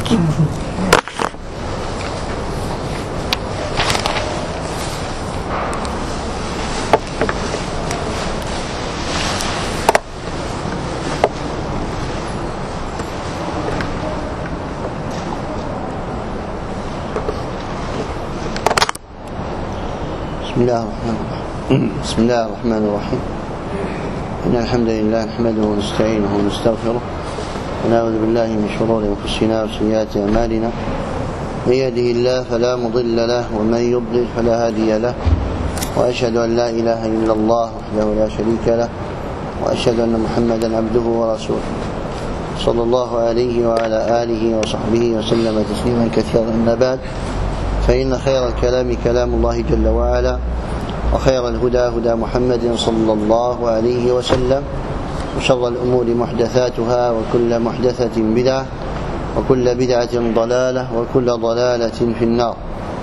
بسم الله الرحمن الرحيم. إن الحمد لله نحمده ونستعينه ونستغفره ونعوذ بالله من شرور أنفسنا وسيئات أعمالنا. من يهده الله فلا مضل له ومن يضلل فلا هادي له، وأشهد أن لا إله إلا الله وحده لا شريك له، وأشهد أن محمدا عبده ورسوله صلى الله عليه وعلى آله وصحبه وسلم تسليما كثيرا. أما بعد، فإن خير الكلام كلام الله جل وعلا، وخير الهدى هدى محمد صلى الله عليه وسلم، وشر الأمور محدثاتها، وكل محدثة بدعة، وكل بدعة ضلالة، وكل ضلالة في النار.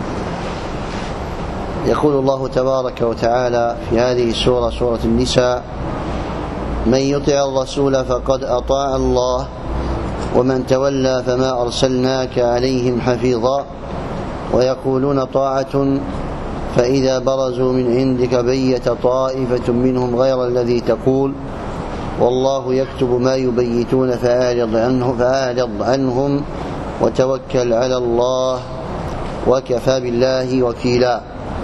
يقول الله تبارك وتعالى في هذه السورة، سورة النساء: من يطع الرسول فقد أطاع الله ومن تولى فما أرسلناك عليهم حفيظا ويقولون طاعة فإذا برزوا من عندك بيت طائفة منهم غير الذي تقول والله يكتب ما يبيتون فأعرض عنهم وتوكل على الله وكفى بالله وكيلا.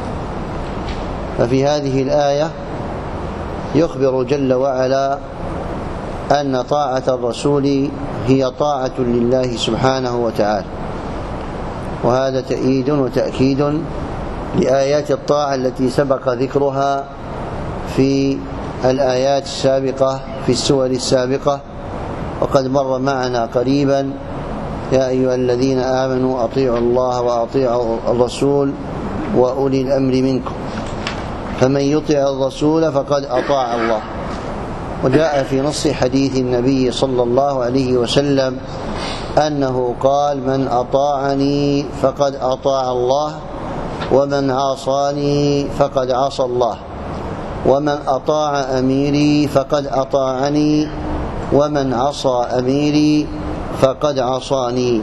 ففي هذه الآية يخبر جل وعلا أن طاعة الرسول هي طاعة لله سبحانه وتعالى، وهذا تأييد وتأكيد لآيات الطاعة التي سبق ذكرها في الآيات السابقة في السور السابقة، وقد مر معنا قريبا: يا أيها الذين آمنوا أطيعوا الله وأطيعوا الرسول وأولي الأمر منكم، فمن يطع الرسول فقد أطاع الله. وجاء في نص حديث النبي صلى الله عليه وسلم أنه قال: من أطاعني فقد أطاع الله، ومن عصاني فقد عصى الله، ومن أطاع أميري فقد أطاعني، ومن عصى أميري فقد عصاني.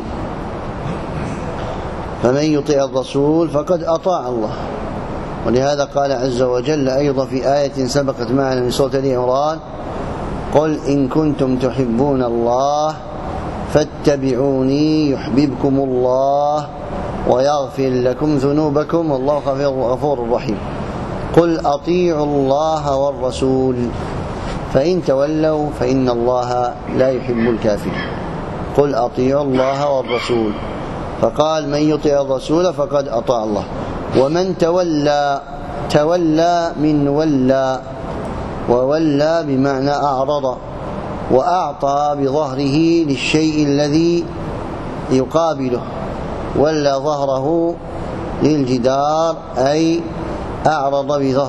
فمن يطع الرسول فقد أطاع الله. ولهذا قال عز وجل أيضا في آية سبقت معنا من سورة آل عمران: قل إن كنتم تحبون الله فاتبعوني يحببكم الله ويغفر لكم ذنوبكم والله غفور رحيم. قل أطيعوا الله والرسول فإن تولوا فإن الله لا يحب الكافرين. قل أطيعوا الله والرسول، فقال: من يطع الرسول فقد أطاع الله. ومن تولى من ولى، وولى بمعنى أعرض، وأعطى بظهره للشيء الذي يقابله، ولى ظهره للجدار أي أعرض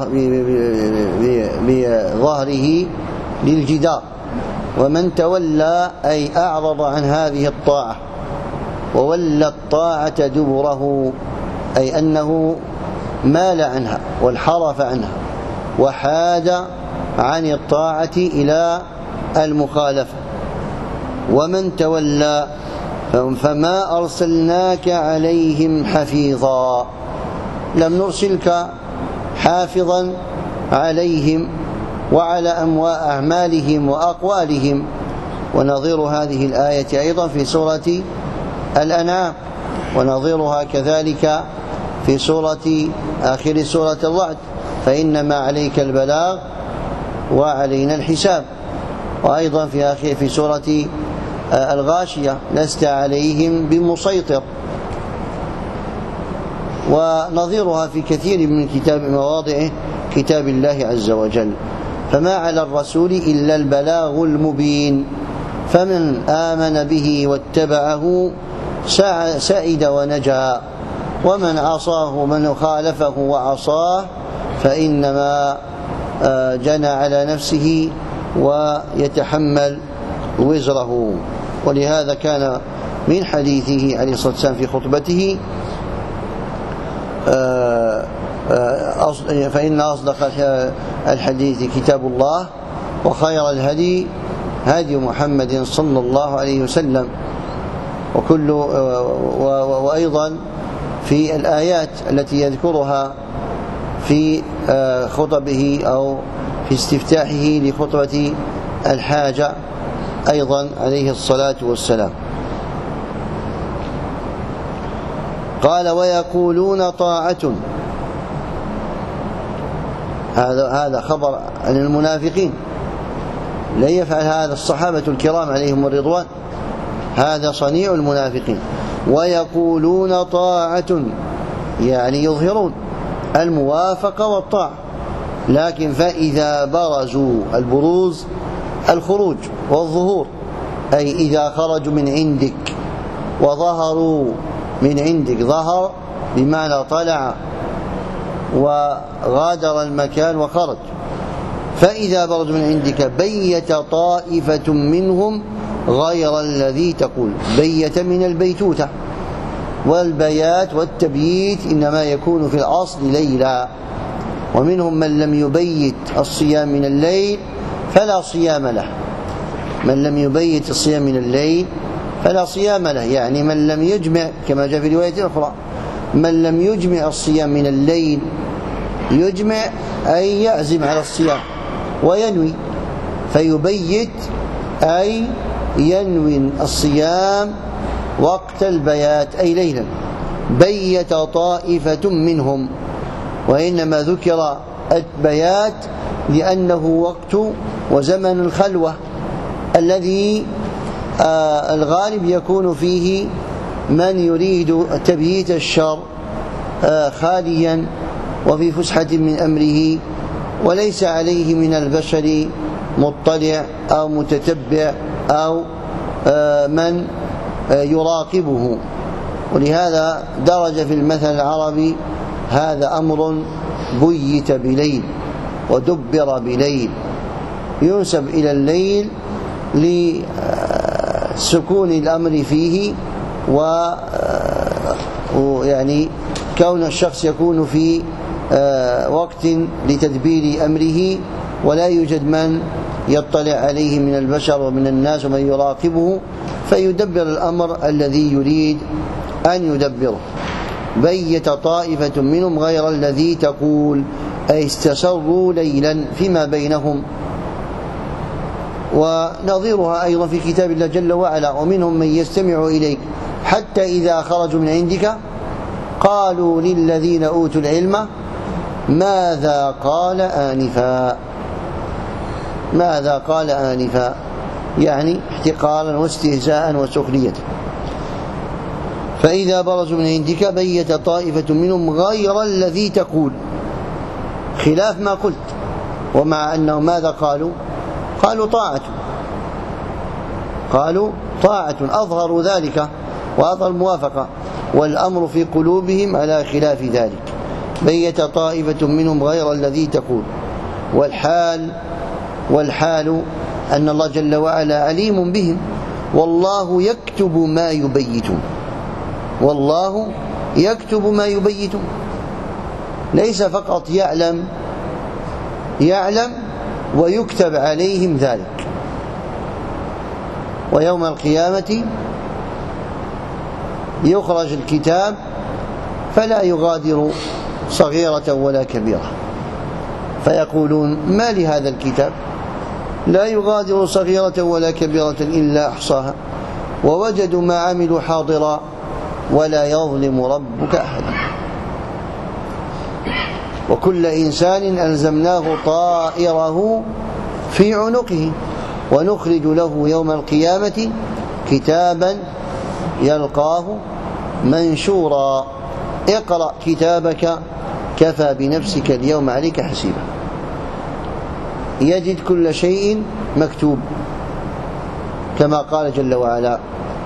بظهره للجدار. ومن تولى أي أعرض عن هذه الطاعة، وولى الطاعة دبره أي أنه مال عنها وانحرف عنها وحاد عن الطاعة إلى المخالفة. ومن تولى فما أرسلناك عليهم حفيظا، لم نرسلك حافظا عليهم وعلى أعمالهم وأقوالهم. ونظير هذه الآية أيضا في سورة الأنعام، ونظيرها كذلك في آخر سورة الرعد: فإنما عليك البلاغ وعلينا الحساب. وأيضا في سورة الغاشية: لست عليهم بمسيطر. ونظيرها في كثير من مواضع كتاب الله عز وجل: فما على الرسول إلا البلاغ المبين، فمن آمن به واتبعه سعد ونجا، ومن عصاه من خالفه وعصاه فإنما جنى على نفسه ويتحمل وزره. ولهذا كان من حديثه عليه الصلاة والسلام في خطبته: فإن أصدق الحديث كتاب الله، وخير الهدي هدي محمد صلى الله عليه وسلم، وأيضا في الآيات التي يذكرها في خطبه أو في استفتاحه لخطبة الحاجة أيضا عليه الصلاة والسلام. قال ويقولون طاعة، هذا خبر عن المنافقين، لن يفعل هذا الصحابة الكرام عليهم الرضوان، هذا صنيع المنافقين. ويقولون طاعة يعني يظهرون الموافقة والطاعة، لكن فإذا برزوا، البروز الخروج والظهور، أي إذا خرجوا من عندك وظهروا من عندك، ظهر بمعنى طلع وغادر المكان وخرج. فإذا برزوا من عندك بيت طائفة منهم غير الذي تقول. بيت من البيتوتة، والبيات والتبييت إنما يكون في الأصل ليلا. ومنهم من لم يبيت الصيام من الليل فلا صيام له، من لم يبيت الصيام من الليل فلا صيام له، يعني من لم يجمع، كما جاء في رواية أخرى من لم يجمع الصيام من الليل، يجمع أي يعزم على الصيام وينوي، فيبيت أي ينوي الصيام وقت البيات أي ليلا. بيت طائفة منهم، وإنما ذكر البيات لأنه وقت وزمن الخلوة الذي الغالب يكون فيه من يريد تبييت الشر خاليا وفي فسحة من أمره، وليس عليه من البشر مطلع أو متتبع أو من يراقبه. ولهذا درج في المثل العربي هذا أمر بيت بليل ودبر بليل، ينسب إلى الليل لسكون الأمر فيه، ويعني كون الشخص يكون في وقت لتدبير أمره ولا يوجد من يطلع عليه من البشر ومن الناس ومن يراقبه، فيدبر الأمر الذي يريد أن يدبره. بيت طائفة منهم غير الذي تقول، أي استسروا ليلا فيما بينهم. ونظيرها أيضا في كتاب الله جل وعلا: ومنهم من يستمع إليك حتى إذا خرجوا من عندك قالوا للذين أوتوا العلم ماذا قال آنفا. ماذا قال آنفا يعني احتقارا واستهزاء وسخرية. فإذا برزوا من عندك بيت طائفة منهم غير الذي تقول، خلاف ما قلت. ومع أنه ماذا قالوا؟ قالوا طاعة، قالوا طاعة، أظهروا ذلك وأظهر الموافقة، والأمر في قلوبهم على خلاف ذلك. بيت طائفة منهم غير الذي تقول. والحال أن الله جل وعلا عليم بهم، والله يكتب ما يبيتون. والله يكتب ما يبيتون، ليس فقط يعلم ويكتب عليهم ذلك. ويوم القيامة يخرج الكتاب فلا يغادر صغيرة ولا كبيرة، فيقولون ما لهذا الكتاب لا يغادر صغيرة ولا كبيرة إلا أحصاها ووجدوا ما عملوا حاضرا ولا يظلم ربك أحدا. وكل إنسان ألزمناه طائره في عنقه ونخرج له يوم القيامة كتابا يلقاه منشورا. اقرأ كتابك كفى بنفسك اليوم عليك حسيبا. يجد كل شيء مكتوب، كما قال جل وعلا: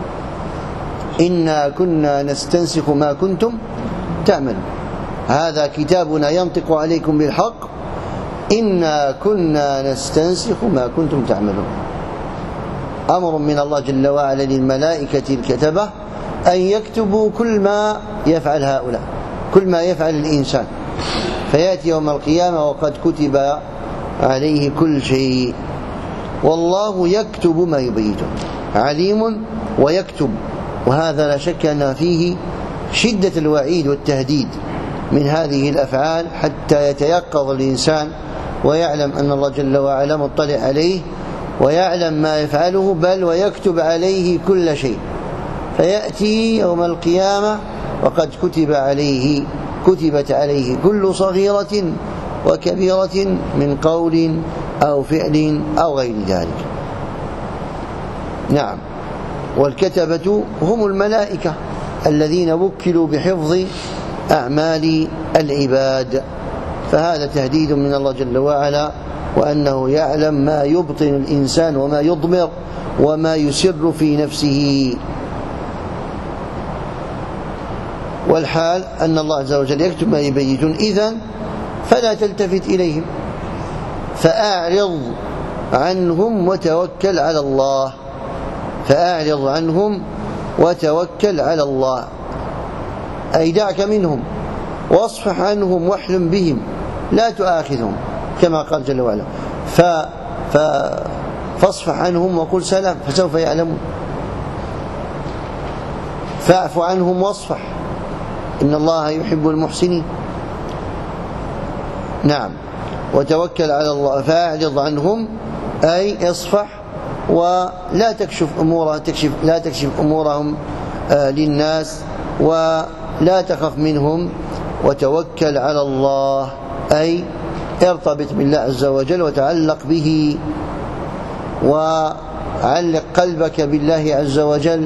إنا كنا نستنسخ ما كنتم تعملون. هذا كتابنا ينطق عليكم بالحق، إنا كنا نستنسخ ما كنتم تعملون. أمر من الله جل وعلا للملائكة الكتبة أن يكتبوا كل ما يفعل هؤلاء، كل ما يفعل الإنسان، فيأتي يوم القيامة وقد كتب عليه كل شيء. والله يكتب ما يبيتون، عليم ويكتب، وهذا لا شك أن فيه شدة الوعيد والتهديد من هذه الأفعال، حتى يتيقظ الإنسان ويعلم أن الله جل وعلا مطلع عليه ويعلم ما يفعله، بل ويكتب عليه كل شيء، فيأتي يوم القيامة وقد كتبت عليه كل صغيرة وكبيرة من قول أو فعل أو غير ذلك. نعم. والكتبة هم الملائكة الذين وكلوا بحفظ أعمال العباد، فهذا تهديد من الله جل وعلا، وأنه يعلم ما يبطن الإنسان وما يضمر وما يسر في نفسه. والحال أن الله عز وجل يكتب ما يبيتون، إذن فلا تلتفت إليهم، فأعرض عنهم وتوكل على الله. فأعرض عنهم وتوكل على الله، أي دعك منهم واصفح عنهم واحلم بهم، لا تؤاخذهم كما قال جل وعلا. فاصفح عنهم وقل سلام فسوف يعلمون. فاعف عنهم واصفح إن الله يحب المحسنين. نعم. وتوكل على الله. فأعرض عنهم أي اصفح ولا تكشف أمورهم للناس ولا تخف منهم. وتوكل على الله أي ارتبط بالله عز وجل وتعلق به، وعلق قلبك بالله عز وجل.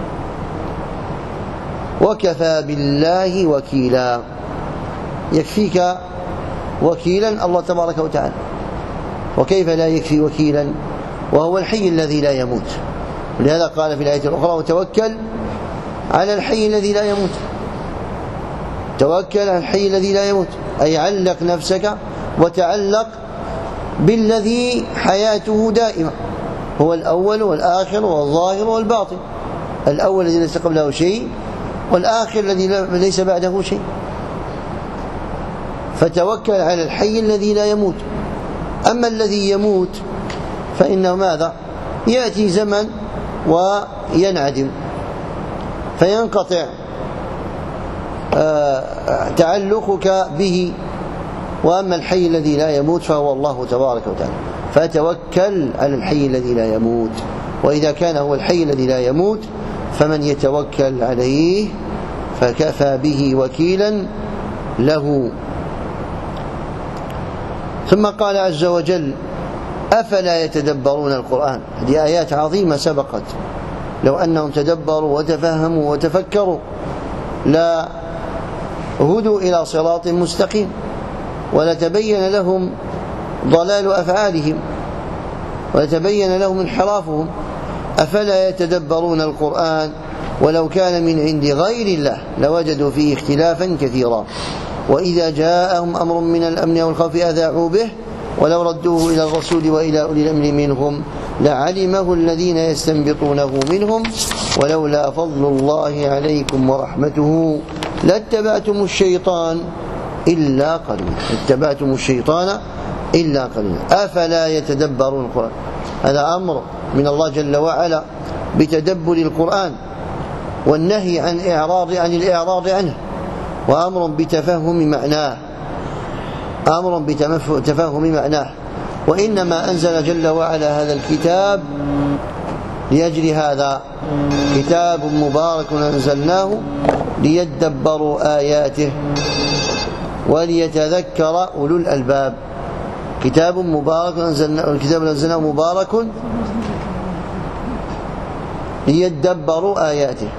وكفى بالله وكيلا، يكفيك وكيلا الله تبارك وتعالى. وكيف لا يكفي وكيلا وهو الحي الذي لا يموت؟ ولهذا قال في الآية الأخرى وتوكل على الحي الذي لا يموت. توكل على الحي الذي لا يموت، أي علق نفسك وتعلق بالذي حياته دائمة، هو الأول والآخر والظاهر والباطن. الأول الذي ليس قبله شيء، والآخر الذي ليس بعده شيء. فتوكل على الحي الذي لا يموت. أما الذي يموت فإنه ماذا؟ يأتي زمن وينعدم فينقطع تعلقك به. وأما الحي الذي لا يموت فهو الله تبارك وتعالى، فتوكل على الحي الذي لا يموت. وإذا كان هو الحي الذي لا يموت فمن يتوكل عليه فكفى به وكيلا له. ثم قال عز وجل أفلا يتدبرون القرآن. هذه آيات عظيمة سبقت، لو أنهم تدبروا وتفهموا وتفكروا لا هدوا إلى صراط مستقيم، ولتبين لهم ضلال أفعالهم ولتبين لهم انحرافهم. أفلا يتدبرون القرآن ولو كان من عند غير الله لوجدوا فيه اختلافا كثيرا. وإذا جاءهم أمر من الأمن أو الخوف أذاعوا به ولو ردوه إلى الرسول وإلى أولي الأمر منهم لعلمه الذين يستنبطونه منهم ولولا فضل الله عليكم ورحمته لاتبعتم الشيطان إلا قليلا. أفلا يتدبرون القرآن. هذا أمر من الله جل وعلا بتدبر القرآن، والنهي عن الإعراض عنه، وأمر بتفهم معناه. وإنما أنزل جل وعلا هذا الكتاب لأجل هذا، كتاب مبارك أنزلناه ليدبروا آياته وليتذكر أولو الألباب. كتاب مبارك أنزلناه مبارك ليدبروا آياته،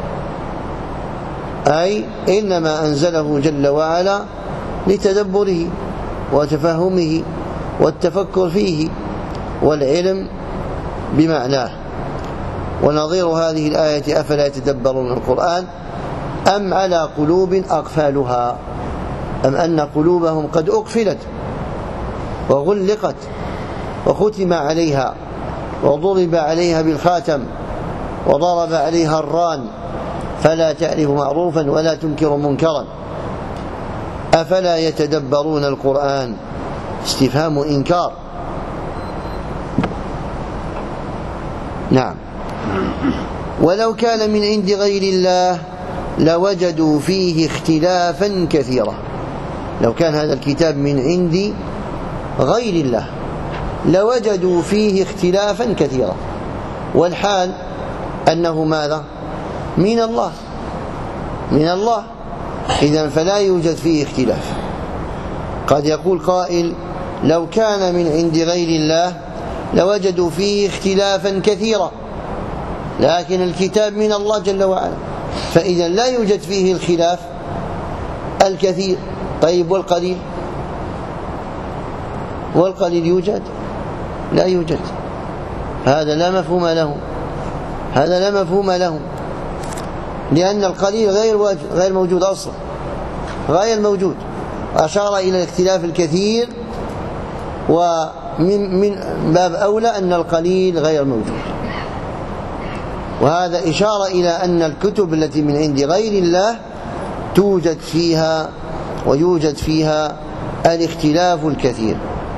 أي إنما أنزله جل وعلا لتدبره وتفهمه والتفكر فيه والعلم بمعناه. ونظير هذه الآية أفلا يتدبرون القرآن أم على قلوب أقفالها، أم أن قلوبهم قد أقفلت وغلقت وختم عليها وضرب عليها بالخاتم وضرب عليها الران فلا تعرف معروفا ولا تنكر منكرا. أفلا يتدبرون القرآن، استفهام إنكار. نعم. ولو كان من عند غير الله لوجدوا فيه اختلافا كثيرا. لو كان هذا الكتاب من عند غير الله لوجدوا فيه اختلافا كثيرا، والحال أنه ماذا؟ من الله، من الله، إذن فلا يوجد فيه اختلاف. قد يقول قائل لو كان من عند غير الله لوجدوا فيه اختلافا كثيرا، لكن الكتاب من الله جل وعلا، فإذا لا يوجد فيه الخلاف الكثير. طيب والقليل؟ والقليل يوجد؟ لا يوجد. هذا لا مفهوم له، هذا لا مفهوم له، لأن القليل غير موجود أصلا، غير موجود. أشار إلى الاختلاف الكثير، ومن باب أولى أن القليل غير موجود. وهذا إشارة إلى أن الكتب التي من عند غير الله توجد فيها ويوجد فيها الاختلاف الكثير.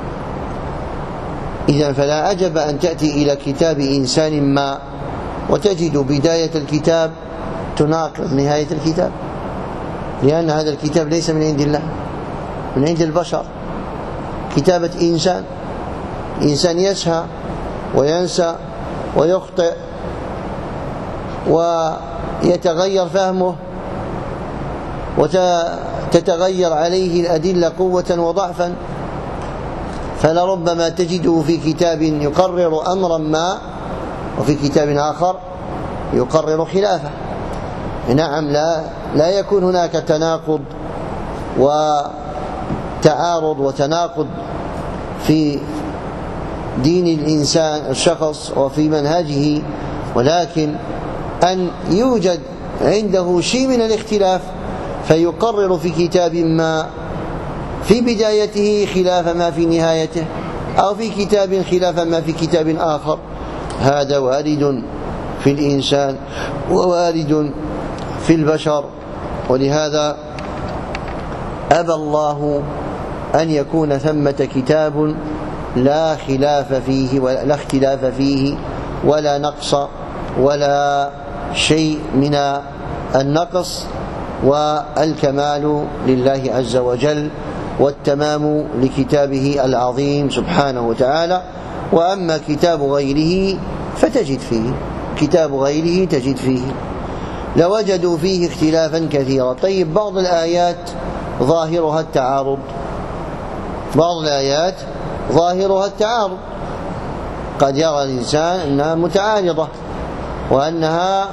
إذن فلا عجب أن تأتي إلى كتاب إنسان ما وتجد بداية الكتاب تناقض نهاية الكتاب، لأن هذا الكتاب ليس من عند الله، من عند البشر. كتابة إنسان يسهى وينسى ويخطئ ويتغير فهمه وتتغير عليه الأدلة قوة وضعفا، فلربما تجده في كتاب يقرر أمرا ما وفي كتاب آخر يقرر خلافه. نعم، لا يكون هناك تناقض وتعارض وتناقض في دين الإنسان الشخص وفي منهجه، ولكن أن يوجد عنده شيء من الاختلاف فيقرر في كتاب ما في بدايته خلاف ما في نهايته، أو في كتاب خلاف ما في كتاب آخر. هذا وارد في الإنسان ووارد في البشر، ولهذا أبى الله أن يكون ثمة كتاب لا خلاف فيه ولا اختلاف فيه ولا نقص ولا شيء من النقص، والكمال لله عز وجل والتمام لكتابه العظيم سبحانه وتعالى. وأما كتاب غيره فتجد فيه، كتاب غيره تجد فيه لوجدوا فيه اختلافا كثيرا. طيب، بعض الآيات ظاهرها التعارض، بعض الآيات ظاهرها التعارض، قد يرى الإنسان أنها متعارضة وأنها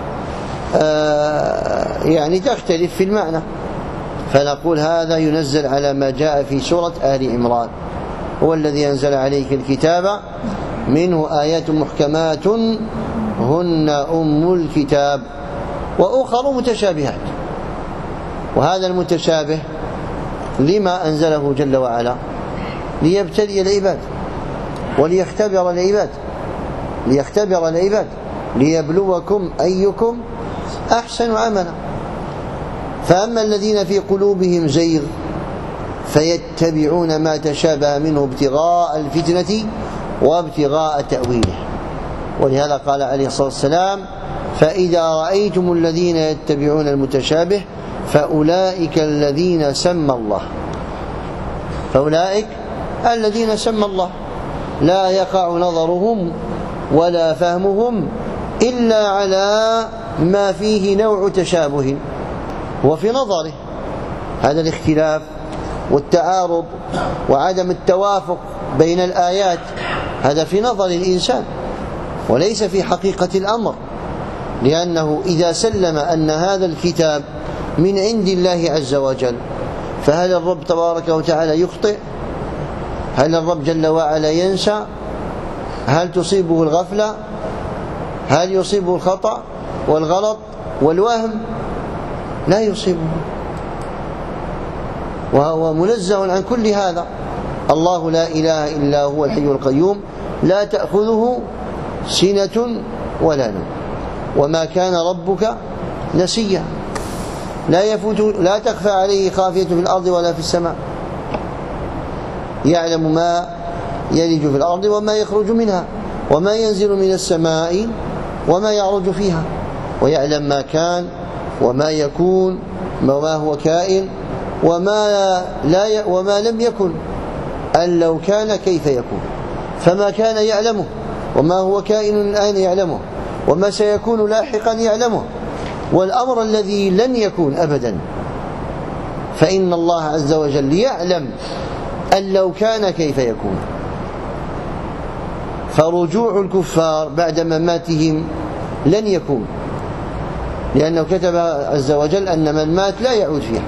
يعني تختلف في المعنى، فنقول هذا ينزل على ما جاء في سورة آل عمران: هو الذي أنزل عليك الكتاب منه آيات محكمات هن أم الكتاب وأخر متشابهات. وهذا المتشابه لما أنزله جل وعلا؟ ليبتلي العباد وليختبر العباد، ليختبر العباد، ليبلوكم أيكم أحسن عملا. فأما الذين في قلوبهم زيغ فيتبعون ما تشابه منه ابتغاء الفتنة وابتغاء تأويله. ولهذا قال عليه الصلاة والسلام: فإذا رأيتم الذين يتبعون المتشابه فأولئك الذين سمى الله، فأولئك الذين سمى الله، لا يقع نظرهم ولا فهمهم إلا على ما فيه نوع تشابه. وفي نظره هذا الاختلاف والتعارض وعدم التوافق بين الآيات، هذا في نظر الإنسان وليس في حقيقة الأمر، لأنه إذا سلم أن هذا الكتاب من عند الله عز وجل، فهل الرب تبارك وتعالى يخطئ؟ هل الرب جل وعلا ينسى؟ هل تصيبه الغفلة؟ هل يصيبه الخطأ والغلط والوهم؟ لا يصيبه، وهو منزه عن كل هذا. الله لا إله إلا هو الحي القيوم لا تأخذه سنة ولا نوم وما كان ربك نسيا، لا تخفى عليه خافية في الأرض ولا في السماء، يعلم ما يلج في الأرض وما يخرج منها وما ينزل من السماء وما يعرج فيها، ويعلم ما كان وما يكون وما هو كائن وما لم يكن، أن لو كان كيف يكون. فما كان يعلمه، وما هو كائن الآن يعلمه، وما سيكون لاحقا يعلمه، والأمر الذي لن يكون أبدا فإن الله عز وجل يعلم أن لو كان كيف يكون. فرجوع الكفار بعد مماتهم لن يكون، لأنه كتب عز وجل أن من مات لا يعود فيها.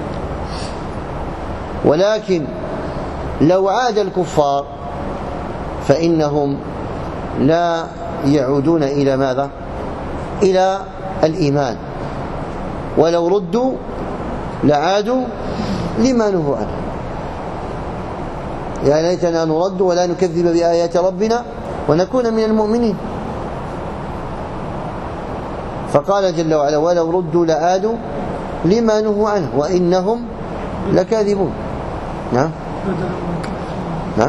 ولكن لو عاد الكفار فإنهم لا يعودون إلى ماذا؟ إلى الإيمان، ولو ردوا لعادوا لما نهوا عنه. يا ليتنا نرد ولا نكذب بآيات ربنا ونكون من المؤمنين. فقال جل وعلا ولو ردوا لعادوا لما نهوا عنه وإنهم لكاذبون. نعم نعم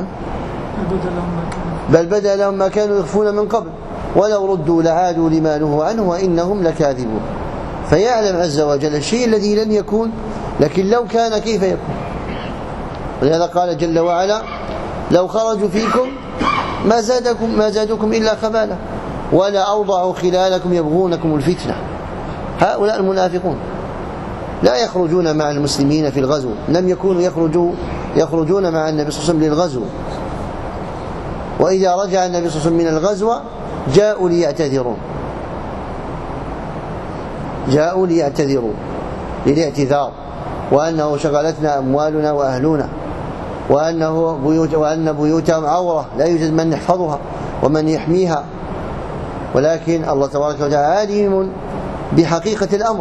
بل بدأ لهم ما كانوا يخفون من قبل ولو ردوا لعادوا لما نهوا عنه وإنهم لكاذبون. فيعلم عز وجل الشيء الذي لن يكون، لكن لو كان كيف يكون. ولهذا قال جل وعلا لو خرجوا فيكم ما زادكم إلا خبالا ولا أوضعوا خلالكم يبغونكم الفتنة. هؤلاء المنافقون لا يخرجون مع المسلمين في الغزو، لم يكونوا يخرجون مع النبي صلى الله عليه وسلم للغزو، وإذا رجع النبي صلى الله عليه وسلم من الغزو جاءوا ليعتذروا للاعتذار، وأنه شغلتنا أموالنا وأهلنا، وأن بيوتهم عورة لا يوجد من يحفظها ومن يحميها. ولكن الله تبارك وتعالى عالم بحقيقة الأمر.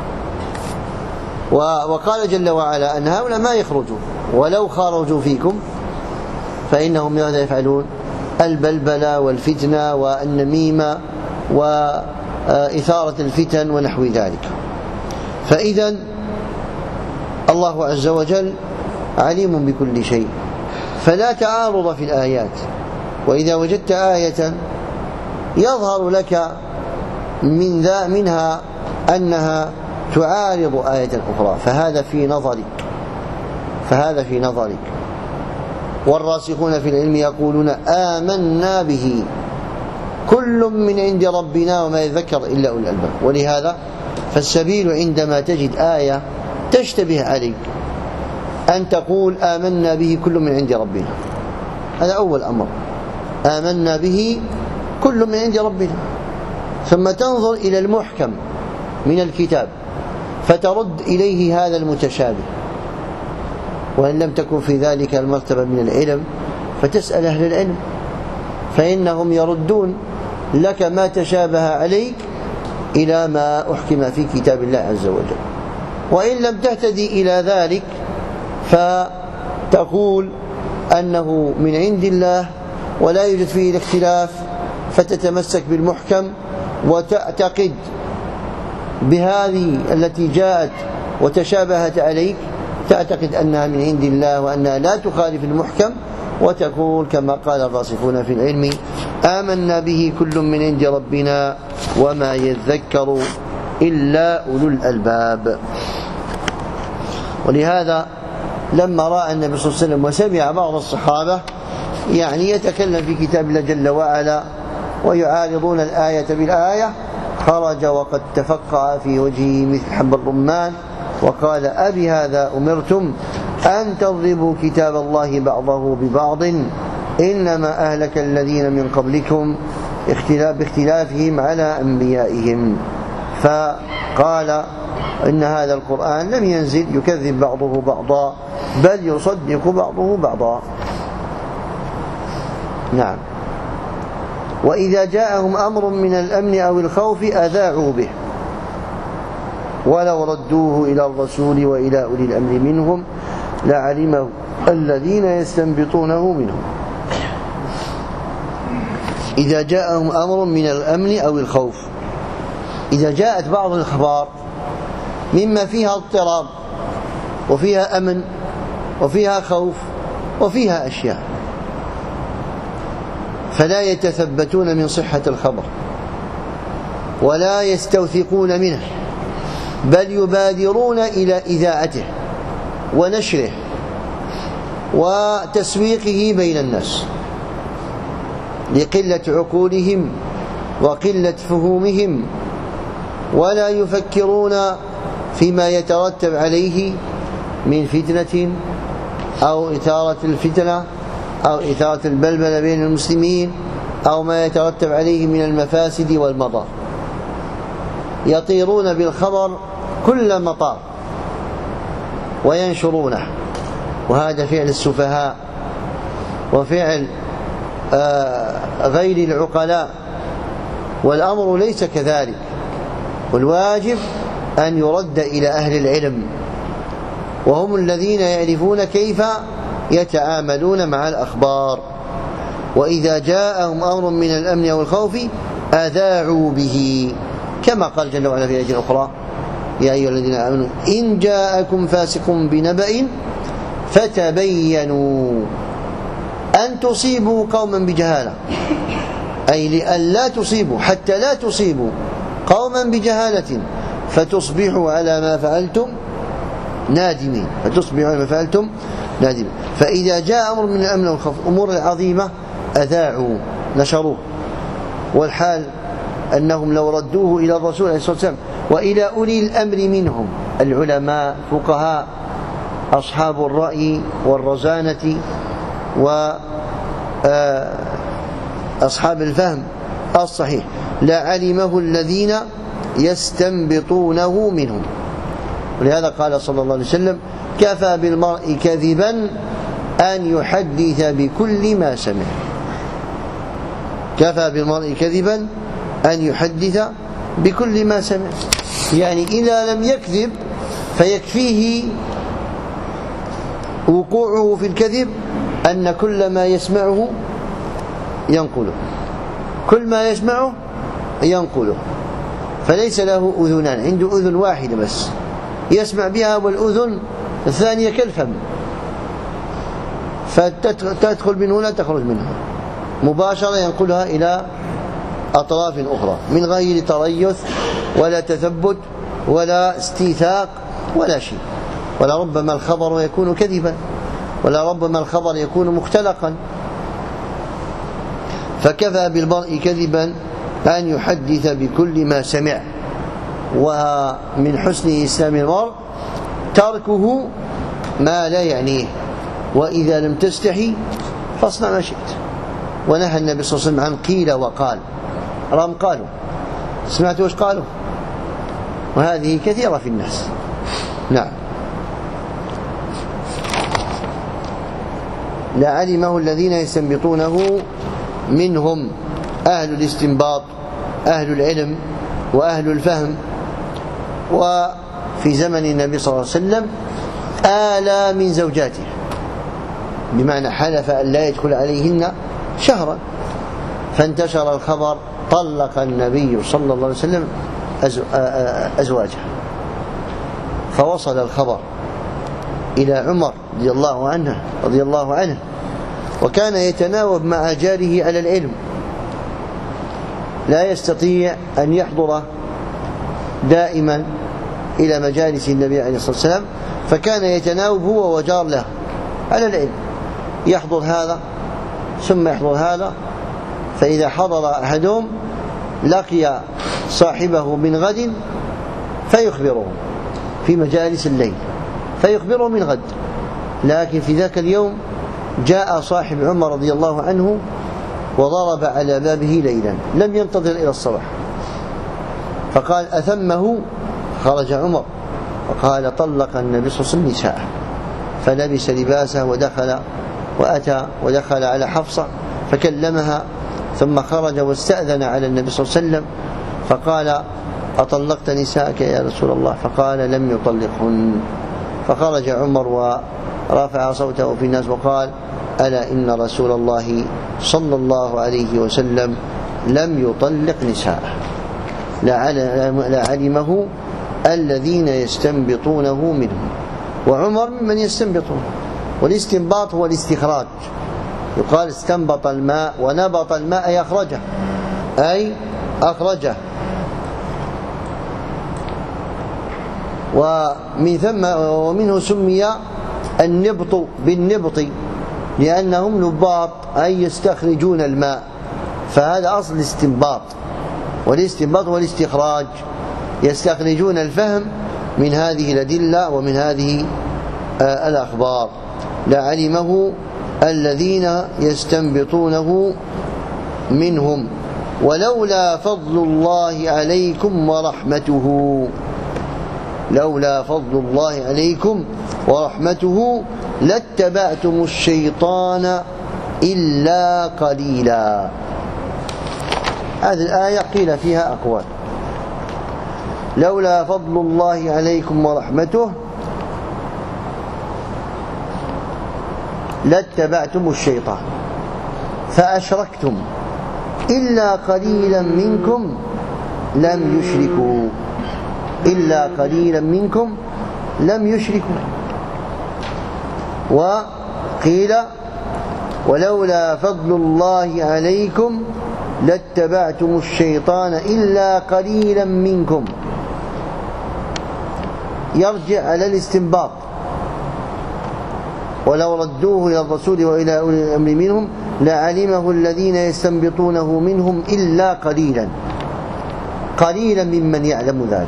وقال جل وعلا أن هؤلاء ما يخرجون، ولو خرجوا فيكم فإنهم ماذا يفعلون؟ البلبلة والفتنة والنميمة وإثارة الفتن ونحو ذلك. فإذا الله عز وجل عليم بكل شيء، فلا تعارض في الآيات. وإذا وجدت آية يظهر لك منها أنها تعارض آية أخرى فهذا في نظرك. والراسخون في العلم يقولون آمنا به كل من عند ربنا وما يذكر إلا أولي الألباب. ولهذا فالسبيل عندما تجد آية تشتبه عليك أن تقول آمنا به كل من عند ربنا، هذا أول أمر، آمنا به كل من عند ربنا. ثم تنظر إلى المحكم من الكتاب فترد إليه هذا المتشابه، وإن لم تكن في ذلك المرتبة من العلم فتسأل أهل العلم، فإنهم يردون لك ما تشابه عليك إلى ما أحكم في كتاب الله عز وجل. وإن لم تهتدي إلى ذلك فتقول أنه من عند الله ولا يوجد فيه الاختلاف، فتتمسك بالمحكم وتعتقد بهذه التي جاءت وتشابهت عليك، تعتقد أنها من عند الله وأنها لا تخالف المحكم، وتقول كما قال الراسخون في العلم آمنا به كل من عند ربنا وما يذكر إلا أولو الألباب. ولهذا لما رأى النبي صلى الله عليه وسلم وسمع بعض الصحابة يتكلم في كتاب الله جل وعلا ويعارضون الآية بالآية، خرج وقد تفقع في وجهه مثل حب الرمان وقال أبي هذا أمرتم أن تضربوا كتاب الله بعضه ببعض إنما أهلك الذين من قبلكم باختلافهم على أنبيائهم. فقال إن هذا القرآن لم ينزل يكذب بعضه بعضا بل يصدق بعضه بعضا. نعم. وإذا جاءهم أمر من الأمن أو الخوف أذاعوا به ولو ردوه إلى الرسول وإلى أولي الأمر منهم لعلمه الذين يستنبطونه منهم. إذا جاءهم أمر من الأمن أو الخوف، إذا جاءت بعض الأخبار مما فيها اضطراب وفيها أمن وفيها خوف وفيها أشياء، فلا يتثبتون من صحة الخبر ولا يستوثقون منه، بل يبادرون إلى إذاعته ونشره وتسويقه بين الناس لقلة عقولهم وقلة فهومهم، ولا يفكرون فيما يترتب عليه من فتنة أو إثارة الفتنة أو إثارة البلبلة بين المسلمين أو ما يترتب عليه من المفاسد والمضار. يطيرون بالخبر كل مطار وينشرونه، وهذا فعل السفهاء وفعل غير العقلاء، والأمر ليس كذلك، والواجب أن يرد إلى أهل العلم، وهم الذين يعرفون كيف يتعاملون مع الأخبار. وإذا جاءهم أمر من الأمن أو الخوف أذاعوا به، كما قال جل وعلا في آية أخرى: يا أيها الذين آمنوا إن جاءكم فاسق بنبأ فتبينوا أن تصيبوا قوما بجهالة، أي لئلا تصيبوا، حتى لا تصيبوا قوما بجهالة فتصبحوا على ما فعلتم نادمين، فإذا جاء أمر من الأمن والخوف، أمور العظيمة، أذاعوا نشروه. والحال أنهم لو ردوه إلى الرسول عليه الصلاة والسلام وإلى أولي الأمر منهم، العلماء، فقهاء، أصحاب الرأي والرزانة وأصحاب الفهم الصحيح، لعلمه الذين يستنبطونه منهم. ولهذا قال صلى الله عليه وسلم: كفى بالمرء كذبا أن يحدث بكل ما سمع. كفى بالمرء كذبا أن يحدث بكل ما سمع، يعني إذا لم يكذب فيكفيه وقوعه في الكذب أن كل ما يسمعه ينقله، كل ما يسمعه ينقله، فليس له أذنان، عنده أذن واحدة بس يسمع بها، والأذن الثانية كالفم، فتدخل من هنا تخرج منها مباشرة، ينقلها إلى أطراف أخرى من غير تريث ولا تثبت ولا استيثاق ولا شيء. ولربما الخبر يكون كذبا، ولربما الخبر يكون مختلقا. فكفى بالمرء كذبا أن يحدث بكل ما سمع. ومن حسن إسلام المرء تركه ما لا يعنيه، وإذا لم تستحي فاصنع ما شئت. ونهى النبي صلى الله عليه وسلم عن قيل وقال. رام قالوا، سمعتوا وش قالوا؟ وهذه كثيرة في الناس. نعم. لعلمه الذين يستنبطونه منهم، أهل الاستنباط، أهل العلم وأهل الفهم. وفي زمن النبي صلى الله عليه وسلم آلى من زوجاته، بمعنى حلف أن لا يدخل عليهن شهرا، فانتشر الخبر طلق النبي صلى الله عليه وسلم أزواجه. فوصل الخبر إلى عمر رضي الله عنه، وكان يتناوب مع جاره على العلم، لا يستطيع أن يحضر دائما إلى مجالس النبي عليه الصلاة والسلام، فكان يتناوب هو وجار له على العلم، يحضر هذا ثم يحضر هذا، فإذا حضر أحدهم لقي صاحبه من غد فيخبره في مجالس الليل، فيخبره من غد. لكن في ذاك اليوم جاء صاحب عمر رضي الله عنه وضرب على بابه ليلا، لم ينتظر إلى الصباح، فقال: أثمه؟ خرج عمر وقال: طلق النبي صلى الله عليه وسلم نساءه. فلبس لباسه ودخل وأتى ودخل على حفصة فكلمها، ثم خرج واستأذن على النبي صلى الله عليه وسلم فقال: أطلقت نساءك يا رسول الله؟ فقال: لم يطلقهن. فخرج عمر ورفع صوته في الناس وقال: ألا إن رسول الله صلى الله عليه وسلم لم يطلق نساءه، لعلمه الذين يستنبطونه منهم. وعمر ممن يستنبطون، والاستنباط هو الاستخراج. يقال استنبط الماء، ونبط الماء يخرجه، أي أخرجه. ومنه سمي النبط بالنبط لأنهم نباط أي يستخرجون الماء، فهذا أصل الاستنباط، والاستنباط والاستخراج، يستخرجون الفهم من هذه الأدلة ومن هذه الأخبار. لعلمه الذين يستنبطونه منهم ولولا فضل الله عليكم ورحمته، لولا فضل الله عليكم ورحمته لاتبعتم الشيطان إلا قليلا. هذه الآية قيل فيها أقوال. لولا فضل الله عليكم ورحمته لاتبعتم الشيطان فأشركتم إلا قليلا منكم لم يشركوا، إلا قليلا منكم لم يشركوا. وقيل ولولا فضل الله عليكم لاتبعتم الشيطان إلا قليلا منكم، يرجع على الاستنباط. ولو ردوه إلى الرسول وإلى أولي الأمر منهم لعلمه الذين يستنبطونه منهم إلا قليلا، قليلا ممن يعلم ذلك.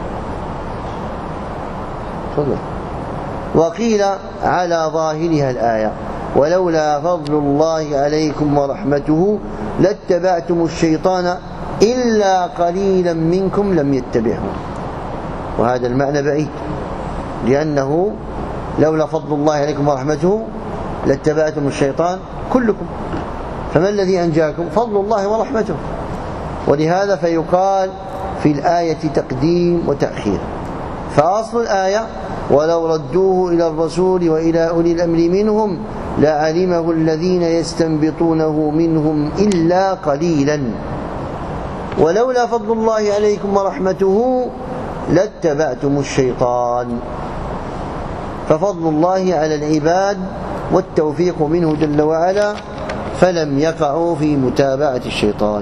وقيل على ظاهرها الآية ولولا فضل الله عليكم ورحمته لاتبعتم الشيطان إلا قليلا منكم لم يتبعه. وهذا المعنى بعيد، لأنه لولا فضل الله عليكم ورحمته لاتبعتم الشيطان كلكم، فما الذي أنجاكم؟ فضل الله ورحمته. ولهذا فيقال في الآية تقديم وتأخير. فأصل الآية ولو ردوه إلى الرسول وإلى أولي الأمر منهم لعلمه الذين يستنبطونه منهم إلا قليلا. ولولا فضل الله عليكم ورحمته لاتبعتم الشيطان، ففضل الله على العباد والتوفيق منه جل وعلا، فلم يقعوا في متابعة الشيطان.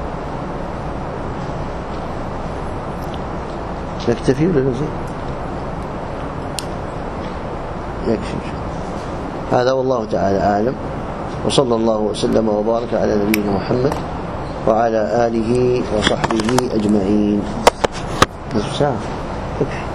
نكتفي ولا نزيد؟ يكفي. هذا والله تعالى أعلم، وصلى الله وسلم وبارك على نبينا محمد وعلى آله وصحبه أجمعين. نصف ساعة تكفي.